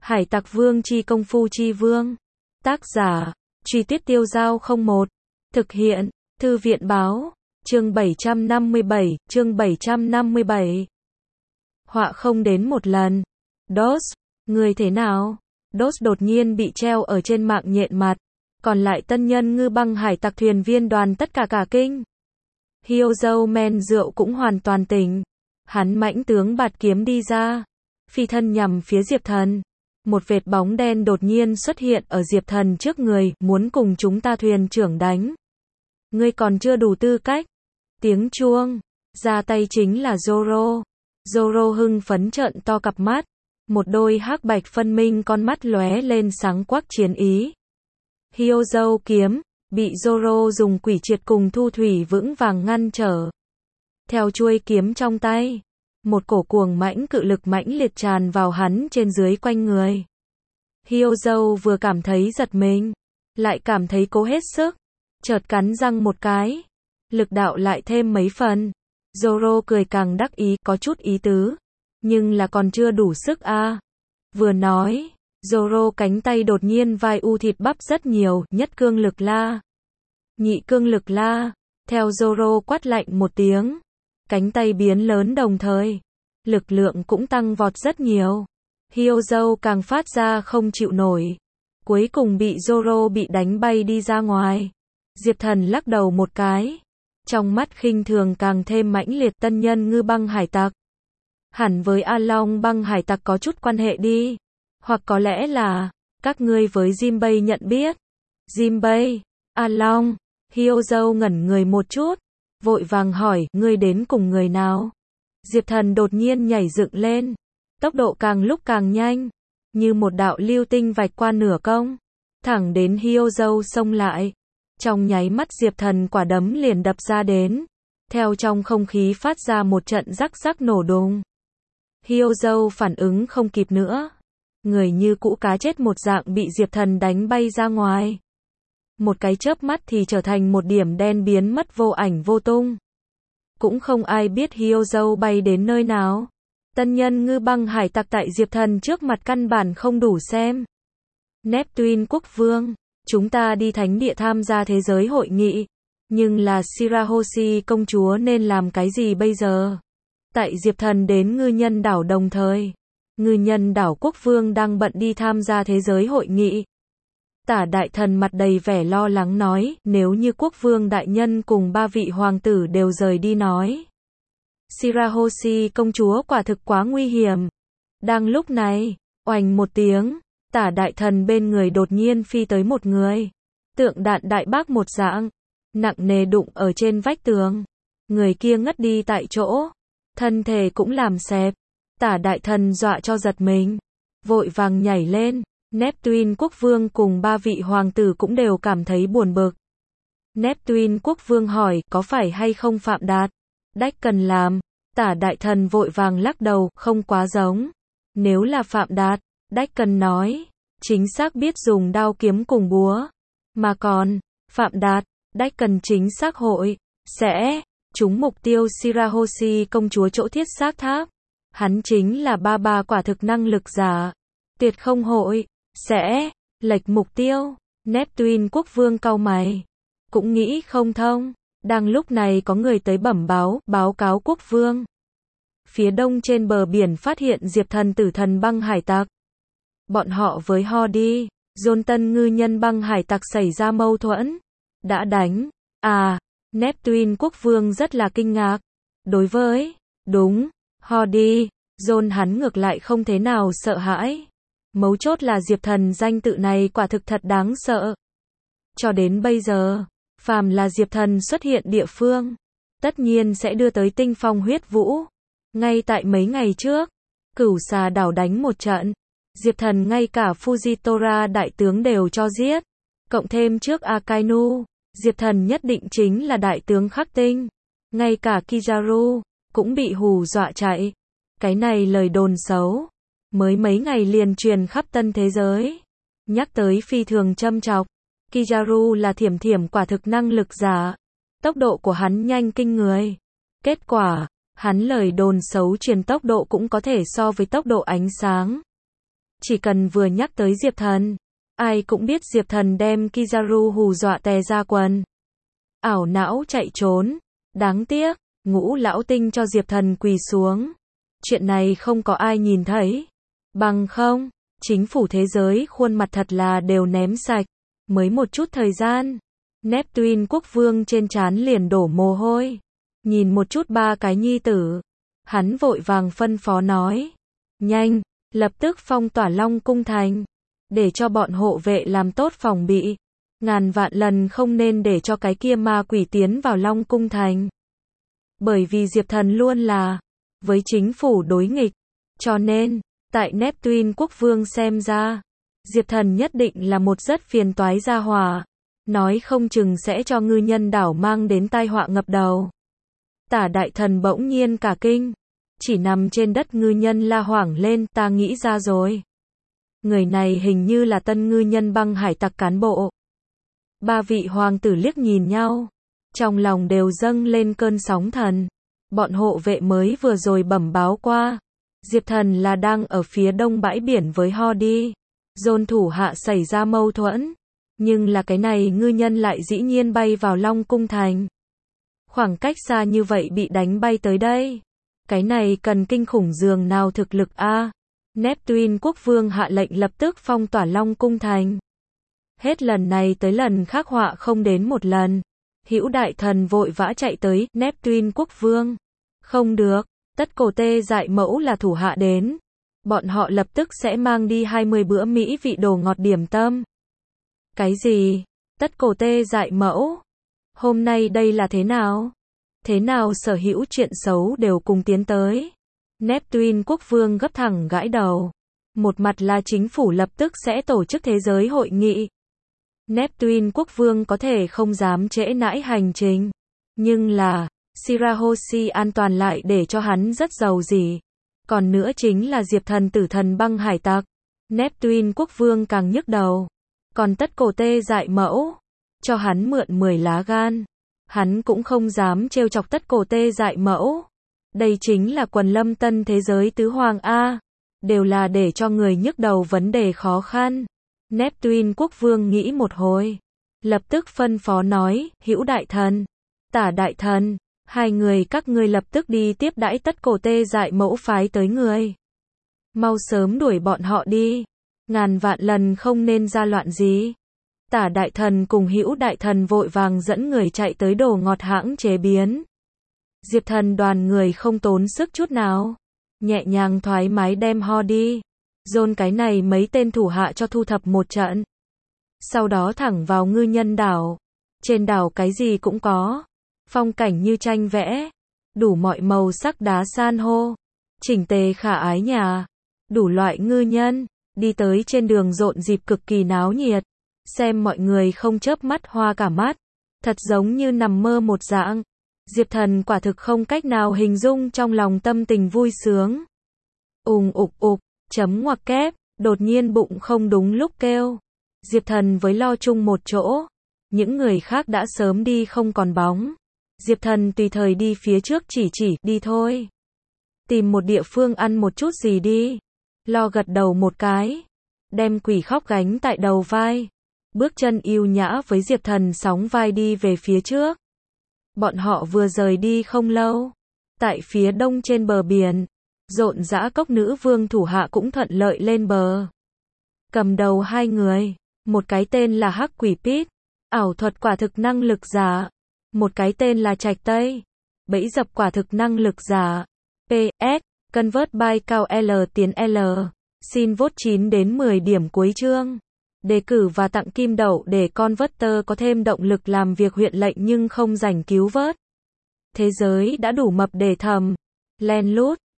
Hải Tặc Vương chi công phu chi vương. Tác giả, Truy Tuyết Tiêu Giao 01. Thực hiện, Thư viện báo, chương 757. Họa không đến một lần. Doss, người thế nào? Doss đột nhiên bị treo ở trên mạng nhện mặt. Còn lại tân nhân ngư băng hải tặc thuyền viên đoàn tất cả kinh. Hyozo men rượu cũng hoàn toàn tỉnh. Hắn mãnh tướng bạt kiếm đi ra. Phi thân nhằm phía Diệp Thần. Một vệt bóng đen đột nhiên xuất hiện ở Diệp Thần trước người, muốn cùng chúng ta thuyền trưởng đánh. Ngươi còn chưa đủ tư cách. Tiếng chuông. Ra tay chính là Zoro. Zoro hưng phấn trợn to cặp mắt. Một đôi hắc bạch phân minh con mắt lóe lên sáng quắc chiến ý. Hyozo kiếm, bị Zoro dùng quỷ triệt cùng thu thủy vững vàng ngăn trở. Theo chuôi kiếm trong tay, một cổ cuồng mãnh cự lực mãnh liệt tràn vào hắn trên dưới quanh người. Hyozo vừa cảm thấy giật mình, lại cảm thấy cố hết sức, chợt cắn răng một cái, lực đạo lại thêm mấy phần. Zoro cười càng đắc ý, có chút ý tứ, nhưng là còn chưa đủ sức a. Vừa nói, Zoro cánh tay đột nhiên vai u thịt bắp rất nhiều, nhất cương lực la, nhị cương lực la. Theo Zoro quát lạnh một tiếng, cánh tay biến lớn đồng thời, lực lượng cũng tăng vọt rất nhiều. Hyozo càng phát ra không chịu nổi, cuối cùng bị Zoro bị đánh bay đi ra ngoài. Diệp Thần lắc đầu một cái, trong mắt khinh thường càng thêm mãnh liệt. Tân nhân ngư băng hải tặc, hẳn với A Long băng hải tặc có chút quan hệ đi, hoặc có lẽ là các ngươi với Jinbei nhận biết. Jinbei, A Long. Hyozo ngẩn người một chút, vội vàng hỏi, ngươi đến cùng người nào? Diệp Thần đột nhiên nhảy dựng lên, tốc độ càng lúc càng nhanh, như một đạo lưu tinh vạch qua nửa công, thẳng đến Hyozo xông lại. Trong nháy mắt Diệp Thần quả đấm liền đập ra đến, theo trong không khí phát ra một trận rắc rắc nổ đùng. Hyozo phản ứng không kịp nữa, người như cũ cá chết một dạng bị Diệp Thần đánh bay ra ngoài. Một cái chớp mắt thì trở thành một điểm đen biến mất vô ảnh vô tung. Cũng không ai biết Hyozo bay đến nơi nào. Tân nhân ngư băng hải tặc tại Diệp Thần trước mặt căn bản không đủ xem. Neptune quốc vương, chúng ta đi thánh địa tham gia thế giới hội nghị, nhưng là Shirahoshi công chúa nên làm cái gì bây giờ? Tại Diệp Thần đến ngư nhân đảo đồng thời, ngư nhân đảo quốc vương đang bận đi tham gia thế giới hội nghị. Tả đại thần mặt đầy vẻ lo lắng nói, nếu như quốc vương đại nhân cùng 3 vị hoàng tử đều rời đi nói, Shirahoshi công chúa quả thực quá nguy hiểm. Đang lúc này, oành một tiếng, tả đại thần bên người đột nhiên phi tới một người, tượng đạn đại bác một dạng, nặng nề đụng ở trên vách tường. Người kia ngất đi tại chỗ, thân thể cũng làm xẹp. Tả đại thần dọa cho giật mình, vội vàng nhảy lên. Neptune quốc vương cùng 3 vị hoàng tử cũng đều cảm thấy buồn bực. Neptune quốc vương hỏi, có phải hay không Phạm Đạt Đách cần làm? Tả đại thần vội vàng lắc đầu, không quá giống. Nếu là Phạm Đạt Đách cần nói, chính xác biết dùng đao kiếm cùng búa. Mà còn, Phạm Đạt Đách cần chính xác hội sẽ trúng mục tiêu Shirahoshi công chúa chỗ thiết xác tháp. Hắn chính là ba quả thực năng lực giả, tuyệt không hội sẽ lệch mục tiêu. Neptune quốc vương cau mày, cũng nghĩ không thông. Đang lúc này có người tới báo cáo quốc vương. Phía đông trên bờ biển phát hiện Diệp Thần tử thần băng hải tặc. Bọn họ với Hody, John tân ngư nhân băng hải tặc xảy ra mâu thuẫn. Đã đánh. À, Neptune quốc vương rất là kinh ngạc. Đối với, đúng, Hody, John hắn ngược lại không thế nào sợ hãi. Mấu chốt là Diệp Thần danh tự này quả thực thật đáng sợ. Cho đến bây giờ, phàm là Diệp Thần xuất hiện địa phương, tất nhiên sẽ đưa tới tinh phong huyết vũ. Ngay tại mấy ngày trước, Cửu Xà đảo đánh một trận, Diệp Thần ngay cả Fujitora đại tướng đều cho giết. Cộng thêm trước Akainu, Diệp Thần nhất định chính là đại tướng khắc tinh. Ngay cả Kizaru cũng bị hù dọa chạy. Cái này lời đồn xấu, mới mấy ngày liền truyền khắp tân thế giới. Nhắc tới phi thường châm chọc, Kizaru là thiểm quả thực năng lực giả. Tốc độ của hắn nhanh kinh người. Kết quả, hắn lời đồn xấu truyền tốc độ cũng có thể so với tốc độ ánh sáng. Chỉ cần vừa nhắc tới Diệp Thần, ai cũng biết Diệp Thần đem Kizaru hù dọa tè ra quần. Ảo não chạy trốn. Đáng tiếc, Ngũ lão tinh cho Diệp Thần quỳ xuống. Chuyện này không có ai nhìn thấy. Bằng không, chính phủ thế giới khuôn mặt thật là đều ném sạch. Mới một chút thời gian, Neptune quốc vương trên trán liền đổ mồ hôi. Nhìn một chút ba cái nhi tử, hắn vội vàng phân phó nói. Nhanh, lập tức phong tỏa Long Cung Thành. Để cho bọn hộ vệ làm tốt phòng bị. Ngàn vạn lần không nên để cho cái kia ma quỷ tiến vào Long Cung Thành. Bởi vì Diệp Thần luôn là với chính phủ đối nghịch. Cho nên, tại Neptune quốc vương xem ra, Diệp Thần nhất định là một rất phiền toái gia hỏa. Nói không chừng sẽ cho ngư nhân đảo mang đến tai họa ngập đầu. Tả đại thần bỗng nhiên cả kinh. Chỉ nằm trên đất ngư nhân la hoảng lên, ta nghĩ ra rồi. Người này hình như là tân ngư nhân băng hải tặc cán bộ. Ba vị hoàng tử liếc nhìn nhau. Trong lòng đều dâng lên cơn sóng thần. Bọn hộ vệ mới vừa rồi bẩm báo qua. Diệp Thần là đang ở phía đông bãi biển với Hody. Dồn thủ hạ xảy ra mâu thuẫn. Nhưng là cái này ngư nhân lại dĩ nhiên bay vào Long Cung Thành. Khoảng cách xa như vậy bị đánh bay tới đây. Cái này cần kinh khủng dường nào thực lực a. Neptune quốc vương hạ lệnh lập tức phong tỏa Long Cung Thành. Hết lần này tới lần khác họa không đến một lần. Hữu đại thần vội vã chạy tới Neptune quốc vương. Không được, tất cổ tê dại mẫu là thủ hạ đến. Bọn họ lập tức sẽ mang đi 20 bữa mỹ vị đồ ngọt điểm tâm. Cái gì? Tất cổ tê dại mẫu? Hôm nay đây là thế nào? Thế nào sở hữu chuyện xấu đều cùng tiến tới? Neptune quốc vương gấp thẳng gãi đầu. Một mặt là chính phủ lập tức sẽ tổ chức thế giới hội nghị. Neptune quốc vương có thể không dám trễ nãi hành trình. Nhưng là, Shirahoshi an toàn lại để cho hắn rất giàu gì. Còn nữa chính là Diệp Thần tử thần băng hải tặc. Neptune quốc vương càng nhức đầu. Còn tất cổ tê dại mẫu, cho hắn mượn 10 lá gan. Hắn cũng không dám trêu chọc tất cổ tê dại mẫu. Đây chính là quần lâm tân thế giới tứ hoàng A. Đều là để cho người nhức đầu vấn đề khó khăn. Neptune quốc vương nghĩ một hồi. Lập tức phân phó nói, Hữu đại thần, Tả đại thần, hai người các ngươi lập tức đi tiếp đãi tất cổ tê dại mẫu phái tới người. Mau sớm đuổi bọn họ đi. Ngàn vạn lần không nên ra loạn gì. Tả đại thần cùng Hữu đại thần vội vàng dẫn người chạy tới đồ ngọt hãng chế biến. Diệp Thần đoàn người không tốn sức chút nào. Nhẹ nhàng thoải mái đem Hody, dồn cái này mấy tên thủ hạ cho thu thập một trận. Sau đó thẳng vào ngư nhân đảo. Trên đảo cái gì cũng có. Phong cảnh như tranh vẽ. Đủ mọi màu sắc đá san hô. Chỉnh tề khả ái nhà. Đủ loại ngư nhân. Đi tới trên đường rộn dịp cực kỳ náo nhiệt. Xem mọi người không chớp mắt hoa cả mắt. Thật giống như nằm mơ một dạng. Diệp Thần quả thực không cách nào hình dung trong lòng tâm tình vui sướng. Ục, chấm ngoặc kép, đột nhiên bụng không đúng lúc kêu. Diệp Thần với lo chung một chỗ. Những người khác đã sớm đi không còn bóng. Diệp Thần tùy thời đi phía trước chỉ đi thôi. Tìm một địa phương ăn một chút gì đi. Lo gật đầu một cái. Đem quỷ khóc gánh tại đầu vai. Bước chân yêu nhã với Diệp Thần sóng vai đi về phía trước. Bọn họ vừa rời đi không lâu. Tại phía đông trên bờ biển, rộn rã cốc nữ vương thủ hạ cũng thuận lợi lên bờ. Cầm đầu hai người, một cái tên là Hắc Quỷ Pít, ảo thuật quả thực năng lực giả. Một cái tên là Trạch Tây, bẫy dập quả thực năng lực giả. PS, convert by cao L tiến L. Xin vote 9 đến 10 điểm cuối chương. Đề cử và tặng kim đậu để Converter có thêm động lực làm việc huyện lệnh nhưng không rảnh cứu vớt. Thế giới đã đủ mập để thầm. Len lút.